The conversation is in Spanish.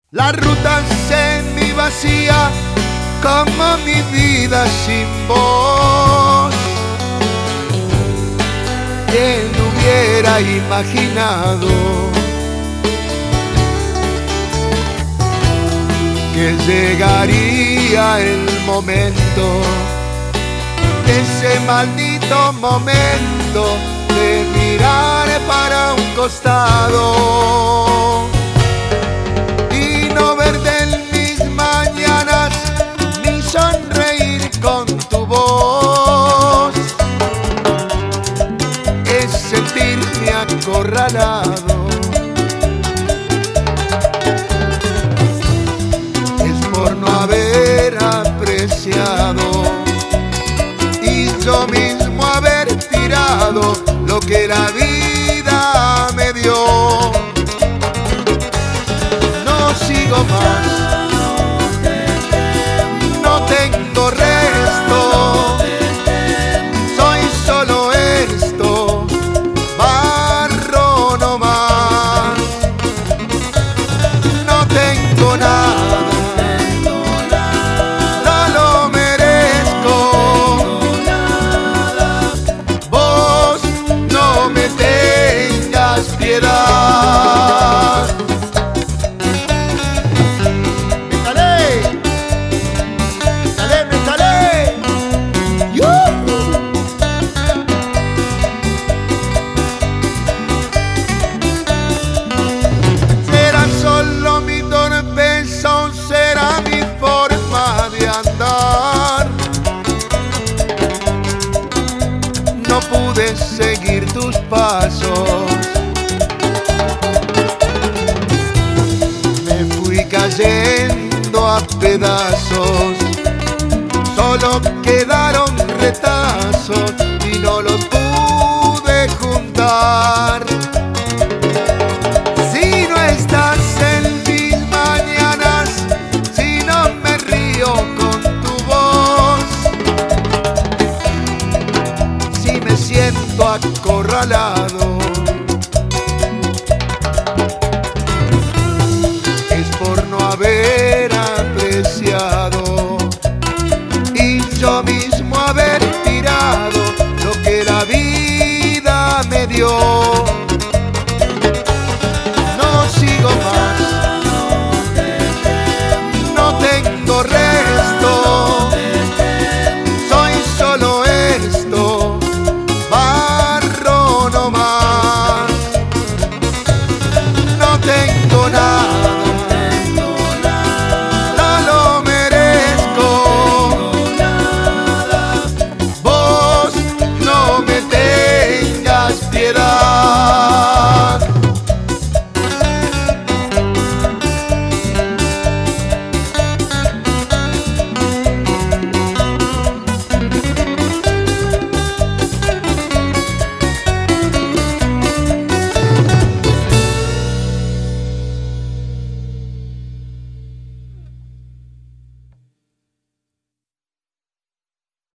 La ruta semi-vacía como mi vida sin vos. ¿Quién hubiera imaginado que llegaría el momento, ese maldito momento de mirar para un costado y no verte en mis mañanas ni sonreír con tu voz? Es sentirme acorralado, es por no haber apreciado y yo mismo haber tirado lo que la vida me dio. No sigo más, no tengo resto, soy solo esto, barro no más. No tengo nada, no lo merezco, vos no me tengas piedad. ¿Será solo mi torpeza o será mi forma de andar? No pude seguir tus pasos, me fui cayendo a pedazos, solo quedaron retazos y no los pude juntar. Si no estás en mis mañanas, si no me río con tu voz, si me siento acorralado,